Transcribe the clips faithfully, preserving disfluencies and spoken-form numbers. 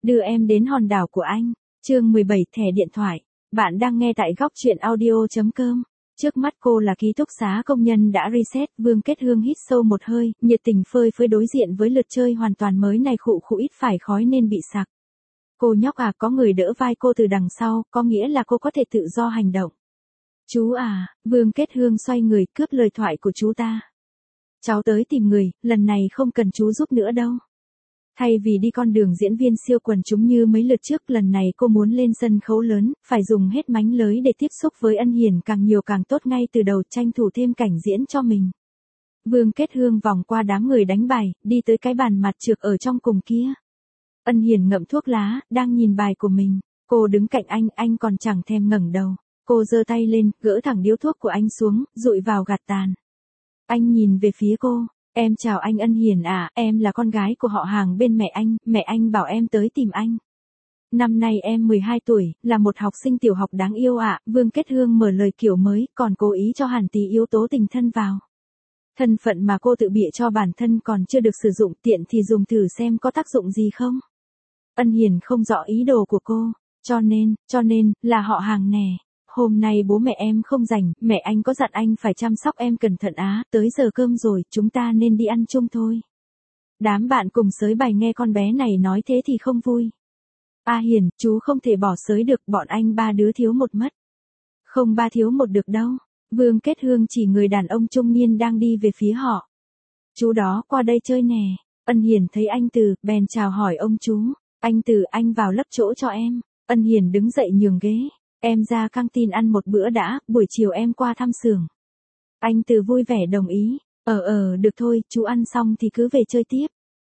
Đưa em đến hòn đảo của anh. Chương mười bảy thẻ điện thoại. Bạn đang nghe tại góc truyện audio.com. Trước mắt cô là ký túc xá công nhân đã reset, Vương Kết Hương hít sâu một hơi, nhiệt tình phơi phới đối diện với lượt chơi hoàn toàn mới này, khụ khụ ít phải khói nên bị sặc. Cô nhóc à, có người đỡ vai cô từ đằng sau, có nghĩa là cô có thể tự do hành động. Chú à, Vương Kết Hương xoay người cướp lời thoại của chú ta. Cháu tới tìm người, lần này không cần chú giúp nữa đâu. Thay vì đi con đường diễn viên siêu quần chúng như mấy lượt trước, lần này cô muốn lên sân khấu lớn, phải dùng hết mánh lới để tiếp xúc với Ân Hiền càng nhiều càng tốt, ngay từ đầu tranh thủ thêm cảnh diễn cho mình. Vương Kết Hương vòng qua đám người đánh bài, đi tới cái bàn mặt trược ở trong cùng kia. Ân Hiền ngậm thuốc lá, đang nhìn bài của mình. Cô đứng cạnh anh, anh còn chẳng thèm ngẩng đầu. Cô giơ tay lên, gỡ thẳng điếu thuốc của anh xuống, dụi vào gạt tàn. Anh nhìn về phía cô. Em chào anh Ân Hiền à, em là con gái của họ hàng bên mẹ anh, mẹ anh bảo em tới tìm anh. Năm nay em mười hai tuổi, là một học sinh tiểu học đáng yêu ạ. Vương Kết Hương mở lời kiểu mới, còn cố ý cho hàn tí yếu tố tình thân vào. Thân phận mà cô tự bịa cho bản thân còn chưa được sử dụng, tiện thì dùng thử xem có tác dụng gì không. Ân Hiền không rõ ý đồ của cô, cho nên, cho nên, là họ hàng nè. Hôm nay bố mẹ em không rảnh, mẹ anh có dặn anh phải chăm sóc em cẩn thận á, tới giờ cơm rồi, chúng ta nên đi ăn chung thôi. Đám bạn cùng sới bài nghe con bé này nói thế thì không vui. A Hiền, chú không thể bỏ sới được, bọn anh ba đứa thiếu một mất. Không ba thiếu một được đâu. Vương Kết Hương chỉ người đàn ông trung niên đang đi về phía họ. Chú đó qua đây chơi nè. Ân Hiền thấy anh Từ, bèn chào hỏi ông chú. Anh Từ, anh vào lấp chỗ cho em. Ân Hiền đứng dậy nhường ghế. Em ra căng tin ăn một bữa đã, buổi chiều em qua thăm xưởng. Anh Từ vui vẻ đồng ý. Ờ ờ, được thôi, chú ăn xong thì cứ về chơi tiếp.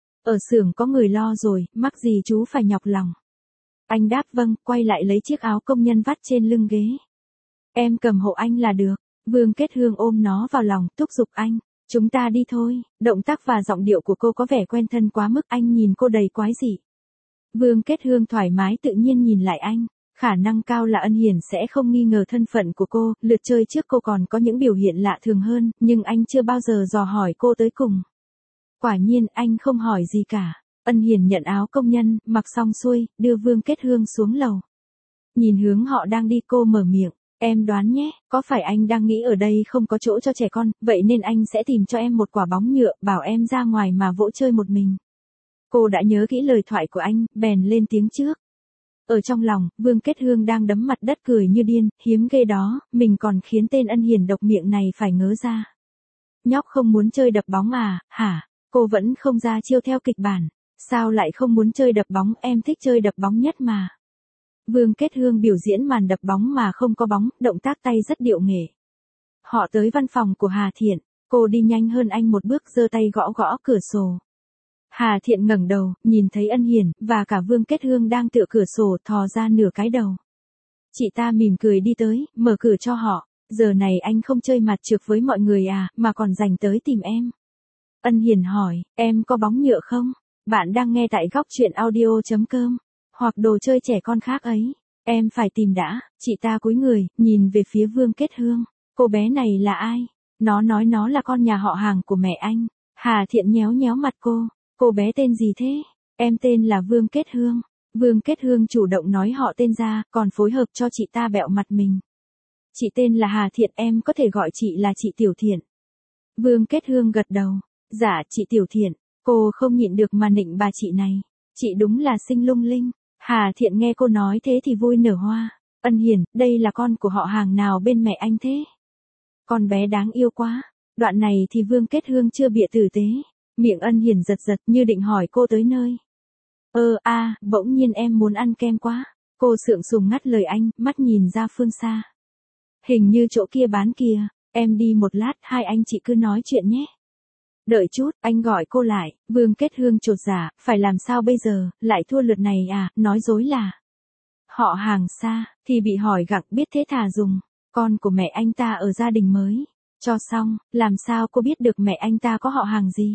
Ở xưởng có người lo rồi, mắc gì chú phải nhọc lòng. Anh đáp vâng, quay lại lấy chiếc áo công nhân vắt trên lưng ghế. Em cầm hộ anh là được. Vương Kết Hương ôm nó vào lòng, thúc giục anh. Chúng ta đi thôi. Động tác và giọng điệu của cô có vẻ quen thân quá mức, anh nhìn cô đầy quái dị. Vương Kết Hương thoải mái tự nhiên nhìn lại anh. Khả năng cao là Ân Hiền sẽ không nghi ngờ thân phận của cô, lượt chơi trước cô còn có những biểu hiện lạ thường hơn, nhưng anh chưa bao giờ dò hỏi cô tới cùng. Quả nhiên anh không hỏi gì cả. Ân Hiền nhận áo công nhân, mặc xong xuôi, đưa Vương Kết Hương xuống lầu. Nhìn hướng họ đang đi, cô mở miệng. Em đoán nhé, có phải anh đang nghĩ ở đây không có chỗ cho trẻ con, vậy nên anh sẽ tìm cho em một quả bóng nhựa, bảo em ra ngoài mà vỗ chơi một mình. Cô đã nhớ kỹ lời thoại của anh, bèn lên tiếng trước. Ở trong lòng, Vương Kết Hương đang đấm mặt đất cười như điên, hiếm ghê đó, mình còn khiến tên Ân Hiền độc miệng này phải ngớ ra. Nhóc không muốn chơi đập bóng à, hả? Cô vẫn không ra chiêu theo kịch bản. Sao lại không muốn chơi đập bóng, em thích chơi đập bóng nhất mà. Vương Kết Hương biểu diễn màn đập bóng mà không có bóng, động tác tay rất điệu nghệ. Họ tới văn phòng của Hà Thiện, cô đi nhanh hơn anh một bước, giơ tay gõ gõ cửa sổ. Hà Thiện ngẩng đầu, nhìn thấy Ân Hiền, và cả Vương Kết Hương đang tựa cửa sổ thò ra nửa cái đầu. Chị ta mỉm cười đi tới, mở cửa cho họ. Giờ này anh không chơi mặt trược với mọi người à, mà còn dành tới tìm em. Ân Hiền hỏi, em có bóng nhựa không? Bạn đang nghe tại góc truyện audio.com. Hoặc đồ chơi trẻ con khác ấy. Em phải tìm đã. Chị ta cúi người, nhìn về phía Vương Kết Hương. Cô bé này là ai? Nó nói nó là con nhà họ hàng của mẹ anh. Hà Thiện nhéo nhéo mặt cô. Cô bé tên gì thế? Em tên là Vương Kết Hương. Vương Kết Hương chủ động nói họ tên ra, còn phối hợp cho chị ta bẹo mặt mình. Chị tên là Hà Thiện, em có thể gọi chị là chị Tiểu Thiện. Vương Kết Hương gật đầu. Dạ, chị Tiểu Thiện. Cô không nhịn được mà nịnh bà chị này. Chị đúng là xinh lung linh. Hà Thiện nghe cô nói thế thì vui nở hoa. Ân Hiền, đây là con của họ hàng nào bên mẹ anh thế? Con bé đáng yêu quá. Đoạn này thì Vương Kết Hương chưa bịa tử tế. Miệng Ân Hiền giật giật như định hỏi cô tới nơi. Ơ a, à, bỗng nhiên em muốn ăn kem quá. Cô sượng sùng ngắt lời anh, mắt nhìn ra phương xa. Hình như chỗ kia bán kìa, em đi một lát, hai anh chị cứ nói chuyện nhé. Đợi chút, anh gọi cô lại. Vương Kết Hương chột dạ, phải làm sao bây giờ, lại thua lượt này à, nói dối là. Họ hàng xa, thì bị hỏi gặng, biết thế thà dùng. Con của mẹ anh ta ở gia đình mới. Cho xong, làm sao cô biết được mẹ anh ta có họ hàng gì?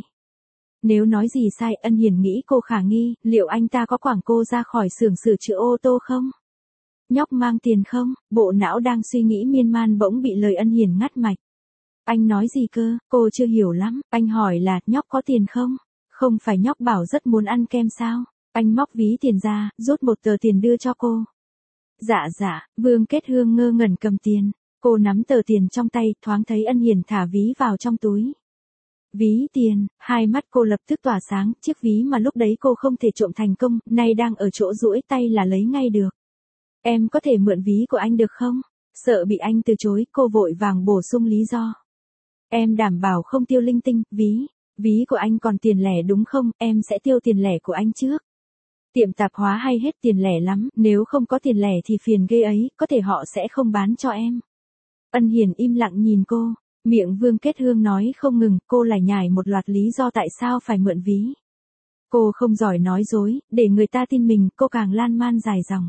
Nếu nói gì sai, Ân Hiền nghĩ cô khả nghi, liệu anh ta có quảng cô ra khỏi xưởng sửa chữa ô tô không? Nhóc mang tiền không? Bộ não đang suy nghĩ miên man bỗng bị lời Ân Hiền ngắt mạch. Anh nói gì cơ? Cô chưa hiểu lắm. Anh hỏi là nhóc có tiền không? Không phải nhóc bảo rất muốn ăn kem sao? Anh móc ví tiền ra, rút một tờ tiền đưa cho cô. Dạ dạ, Vương Kết Hương ngơ ngẩn cầm tiền. Cô nắm tờ tiền trong tay, thoáng thấy Ân Hiền thả ví vào trong túi. Ví tiền, hai mắt cô lập tức tỏa sáng, chiếc ví mà lúc đấy cô không thể trộm thành công, nay đang ở chỗ duỗi tay là lấy ngay được. Em có thể mượn ví của anh được không? Sợ bị anh từ chối, cô vội vàng bổ sung lý do. Em đảm bảo không tiêu linh tinh, ví, ví của anh còn tiền lẻ đúng không, em sẽ tiêu tiền lẻ của anh trước. Tiệm tạp hóa hay hết tiền lẻ lắm, nếu không có tiền lẻ thì phiền ghê ấy, có thể họ sẽ không bán cho em. Ân Hiền im lặng nhìn cô, miệng Vương Kết Hương nói không ngừng, cô lại nhải một loạt lý do tại sao phải mượn ví. Cô không giỏi nói dối, để người ta tin mình, cô càng lan man dài dòng.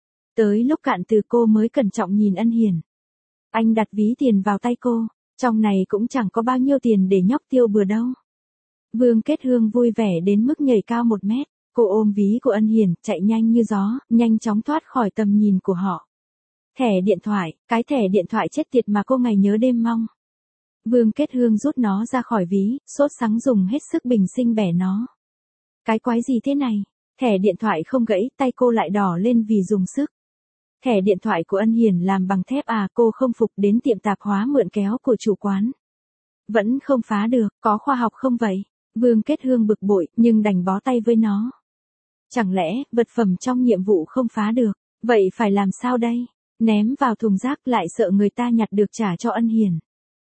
Tới lúc cạn từ cô mới cẩn trọng nhìn Ân Hiền. Anh đặt ví tiền vào tay cô, trong này cũng chẳng có bao nhiêu tiền để nhóc tiêu bừa đâu. Vương Kết Hương vui vẻ đến mức nhảy cao một mét, cô ôm ví của Ân Hiền, chạy nhanh như gió, nhanh chóng thoát khỏi tầm nhìn của họ. Thẻ điện thoại, cái thẻ điện thoại chết tiệt mà cô ngày nhớ đêm mong. Vương Kết Hương rút nó ra khỏi ví, sốt sắng dùng hết sức bình sinh bẻ nó. Cái quái gì thế này? Thẻ điện thoại không gãy, tay cô lại đỏ lên vì dùng sức. Thẻ điện thoại của Ân Hiền làm bằng thép à, cô không phục, đến tiệm tạp hóa mượn kéo của chủ quán. Vẫn không phá được, có khoa học không vậy? Vương Kết Hương bực bội, nhưng đành bó tay với nó. Chẳng lẽ, vật phẩm trong nhiệm vụ không phá được, vậy phải làm sao đây? Ném vào thùng rác lại sợ người ta nhặt được trả cho Ân Hiền.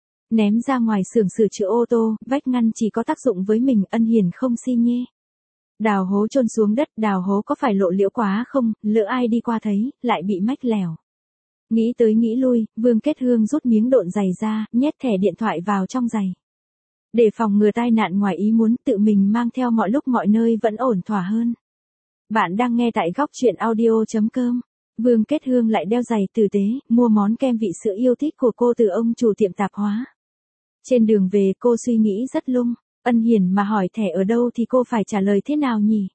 Ném ra ngoài xưởng sửa chữa ô tô, vách ngăn chỉ có tác dụng với mình, Ân Hiền không si nhê. Đào hố chôn xuống đất, đào hố có phải lộ liễu quá không, lỡ ai đi qua thấy, lại bị mách lèo. Nghĩ tới nghĩ lui, Vương Kết Hương rút miếng độn giày ra, nhét thẻ điện thoại vào trong giày. Để phòng ngừa tai nạn ngoài ý muốn, tự mình mang theo mọi lúc mọi nơi vẫn ổn thỏa hơn. Bạn đang nghe tại góc truyện audio chấm com. Vương Kết Hương lại đeo giày tử tế, mua món kem vị sữa yêu thích của cô từ ông chủ tiệm tạp hóa. Trên đường về cô suy nghĩ rất lung, Ân Hiền mà hỏi thẻ ở đâu thì cô phải trả lời thế nào nhỉ?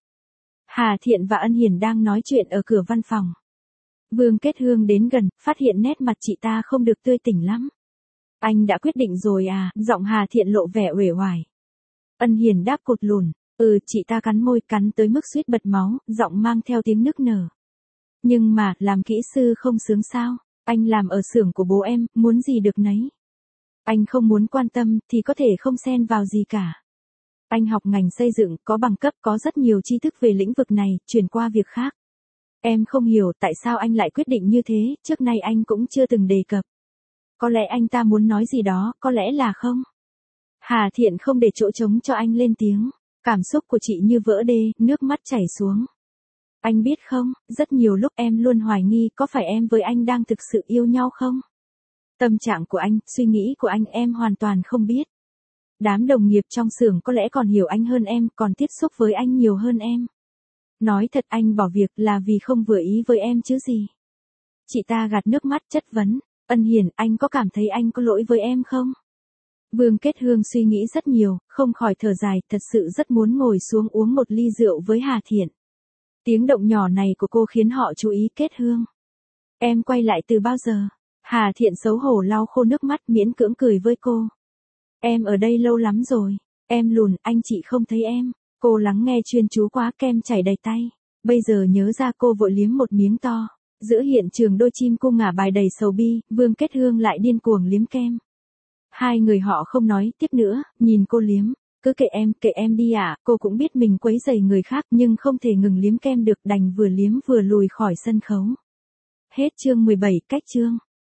Hà Thiện và Ân Hiền đang nói chuyện ở cửa văn phòng. Vương Kết Hương đến gần, phát hiện nét mặt chị ta không được tươi tỉnh lắm. Anh đã quyết định rồi à, giọng Hà Thiện lộ vẻ uể oải. Ân Hiền đáp cột lùn, ừ, chị ta cắn môi, cắn tới mức suýt bật máu, giọng mang theo tiếng nức nở. Nhưng mà, làm kỹ sư không sướng sao, anh làm ở xưởng của bố em, muốn gì được nấy. Anh không muốn quan tâm, thì có thể không xen vào gì cả. Anh học ngành xây dựng, có bằng cấp, có rất nhiều tri thức về lĩnh vực này, chuyển qua việc khác. Em không hiểu tại sao anh lại quyết định như thế, trước nay anh cũng chưa từng đề cập. Có lẽ anh ta muốn nói gì đó, có lẽ là không. Hà Thiện không để chỗ trống cho anh lên tiếng, cảm xúc của chị như vỡ đê, nước mắt chảy xuống. Anh biết không, rất nhiều lúc em luôn hoài nghi có phải em với anh đang thực sự yêu nhau không? Tâm trạng của anh, suy nghĩ của anh em hoàn toàn không biết. Đám đồng nghiệp trong xưởng có lẽ còn hiểu anh hơn em, còn tiếp xúc với anh nhiều hơn em. Nói thật anh bỏ việc là vì không vừa ý với em chứ gì. Chị ta gạt nước mắt chất vấn, Ân Hiền, anh có cảm thấy anh có lỗi với em không? Vương Kết Hương suy nghĩ rất nhiều, không khỏi thở dài, thật sự rất muốn ngồi xuống uống một ly rượu với Hà Thiện. Tiếng động nhỏ này của cô khiến họ chú ý. Kết Hương. Em quay lại từ bao giờ? Hà Thiện xấu hổ lau khô nước mắt, miễn cưỡng cười với cô. Em ở đây lâu lắm rồi. Em lùn, anh chị không thấy em. Cô lắng nghe chuyên chú quá, kem chảy đầy tay. Bây giờ nhớ ra cô vội liếm một miếng to. Giữa hiện trường đôi chim cu ngả bài đầy sầu bi, Vương Kết Hương lại điên cuồng liếm kem. Hai người họ không nói tiếp nữa, nhìn cô liếm. Cứ kệ em, kệ em đi ạ, à. Cô cũng biết mình quấy rầy người khác nhưng không thể ngừng liếm kem được, đành vừa liếm vừa lùi khỏi sân khấu. Hết chương mười bảy, cách chương.